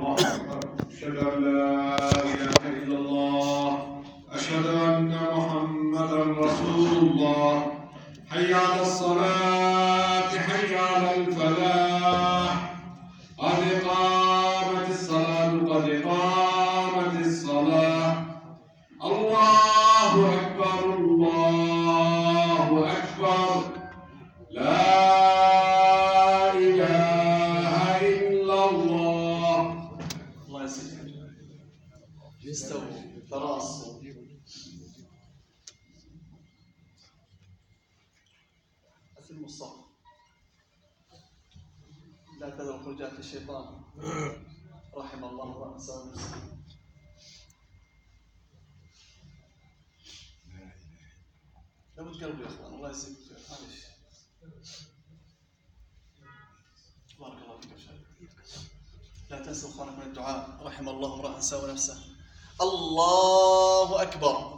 الله أكبر أشهد أن لا إله إلا الله أشهد أن محمدا رسول الله حي على الصلاة حي على الفلاح قد قامت الصلاة قد قامت الصلاة الله أكبر الله أكبر لا إله إلا الله. الله يسلمك. استووا تراصوا. أسلموا الصف. لا تذروا خرجات الشيطان. رحم الله رأسا ومسكين. لا تقربوا يا اخوان الله يسلمك. معلش. بارك الله فيك يا شيخ. لا تنسوا اخوانكم من الدعاء. رحم الله امرأ ساوى نفسه. الله أكبر.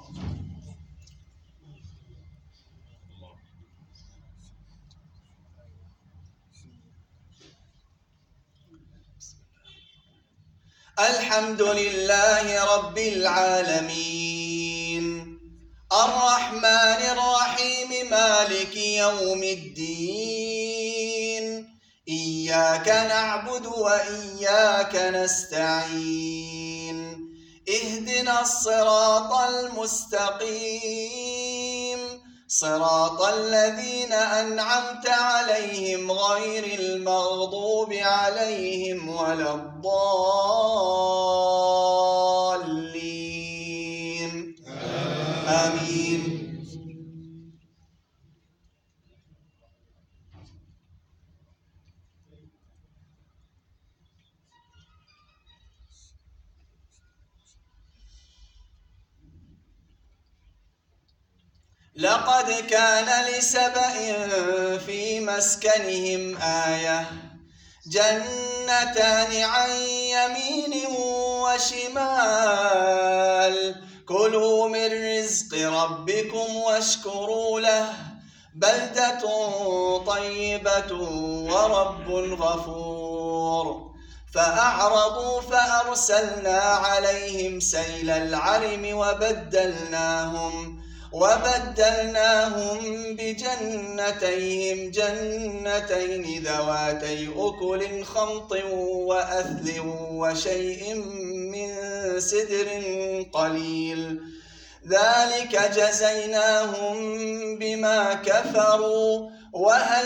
الحمد لله رب العالمين الرحمن الرحيم مالك يوم الدين إياك نعبد وإياك نستعين اهدنا الصراط المستقيم صراط الذين أنعمت عليهم غير المغضوب عليهم ولا الضالين آمين. لقد كان لسبإ في مسكنهم آية جنتان عن يمين وشمال كلوا من رزق ربكم واشكروا له بلدة طيبة ورب غفور فأعرضوا فأرسلنا عليهم سيل العرم وبدلناهم بجنتيهم جنتين ذواتي أكل خمط وأثل وشيء من سدر قليل ذلك جزيناهم بما كفروا وهل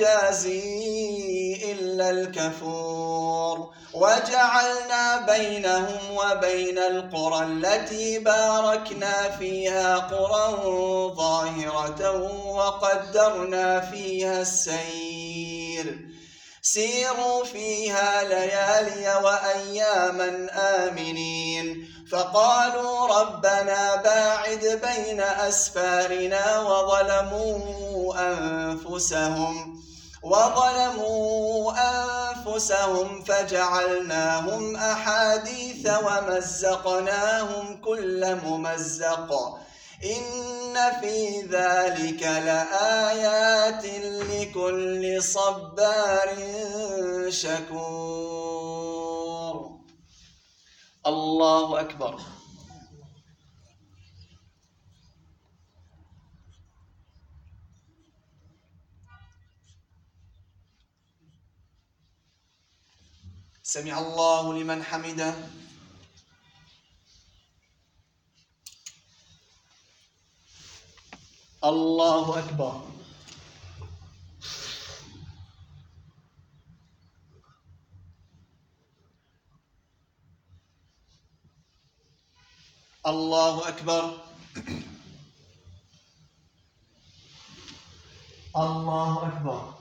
نجازي إلا الكفور وجعلنا بينهم وبين القرى التي باركنا فيها قرى ظاهرة وقدرنا فيها السير سيروا فيها ليالي وأياما آمنين فقالوا ربنا باعد بين أسفارنا وظلموا أنفسهم فجعلناهم أحاديث ومزقناهم كل ممزق إن في ذلك لآيات لكل صبار شكور. الله أكبر. سمع الله لمن حمده. الله أكبر. الله أكبر. الله أكبر.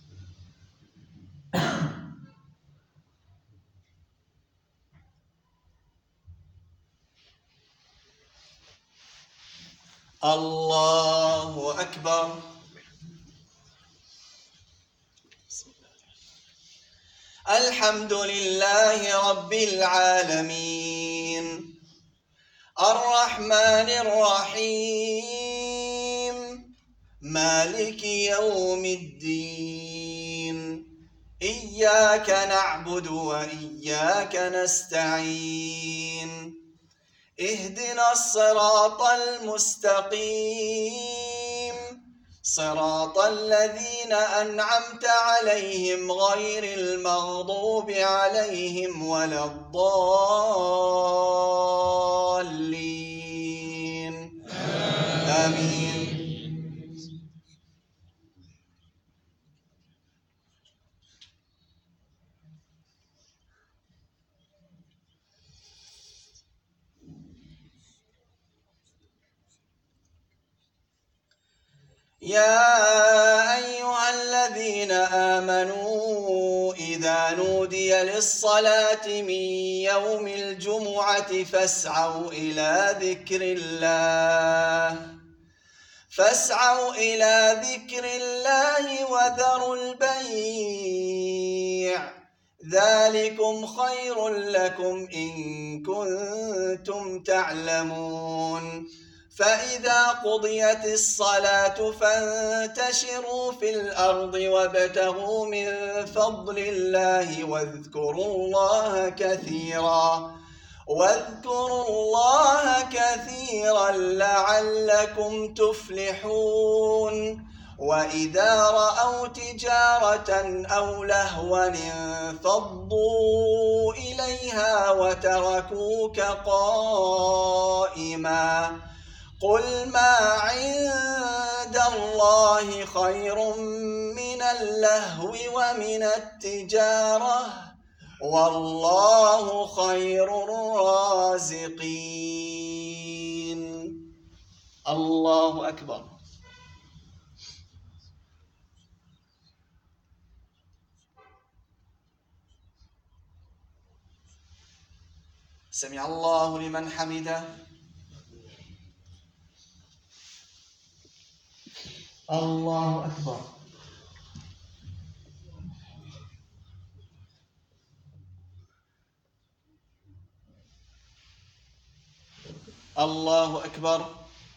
الله أكبر. الحمد لله رب العالمين الرحمن الرحيم مالك يوم الدين إياك نعبد وإياك نستعين اهدنا الصراط المستقيم صراط الذين أنعمت عليهم غير المغضوب عليهم ولا الضالين آمين. يا أيها الذين آمنوا إذا نودي للصلاة من يوم الجمعة فاسعوا إلى ذكر الله وذروا البيع ذلكم خير لكم إن كنتم تعلمون. فإذا قضيت الصلاة فانتشروا في الأرض وابتغوا من فضل الله واذكروا الله كثيرا لعلكم تفلحون. وإذا رأوا تجارة أو لهوا انفضوا إليها وتركوك قائما قل ما عند الله خير من اللهو ومن التجارة والله خير الرازقين. الله أكبر. سمع الله لمن حمده. الله أكبر. الله أكبر.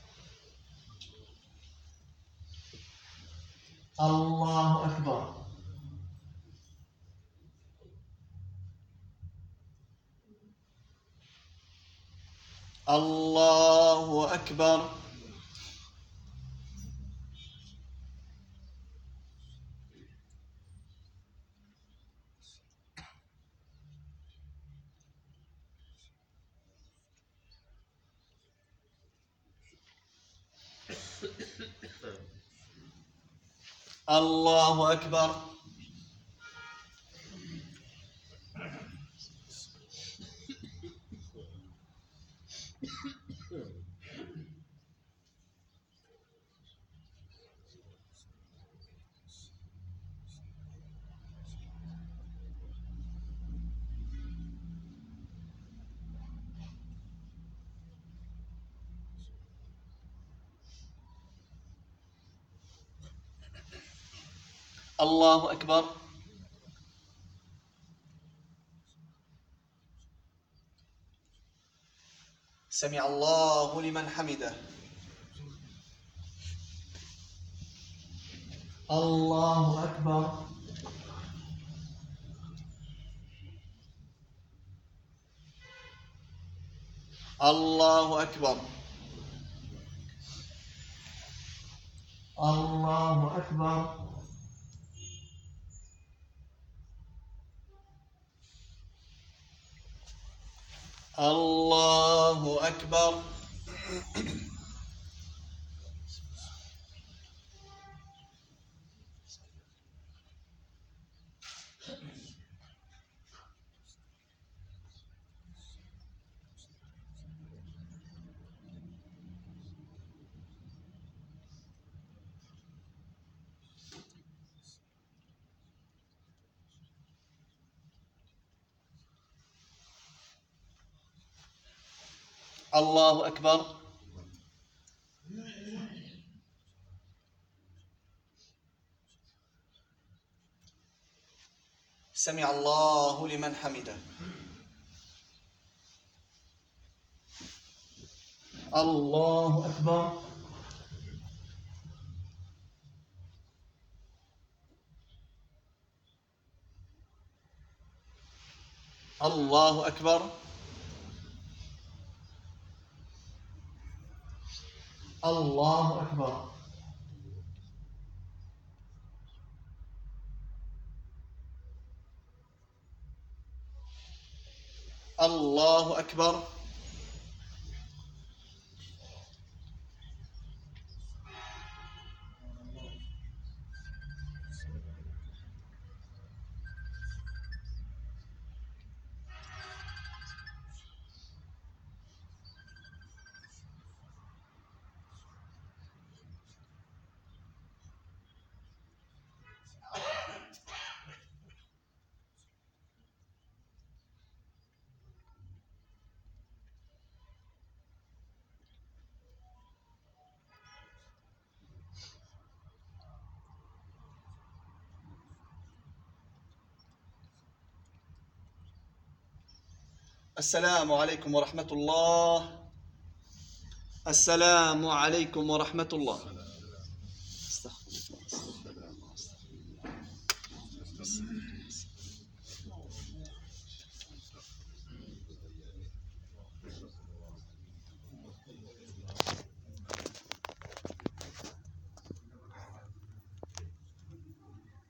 الله أكبر. الله أكبر. الله أكبر. الله أكبر. سمع الله لمن حمده. الله أكبر. الله أكبر. الله أكبر. الله أكبر. الله أكبر. سمع الله لمن حمده. الله أكبر. الله أكبر. الله أكبر. الله أكبر. السلام عليكم ورحمة الله. السلام عليكم ورحمة الله.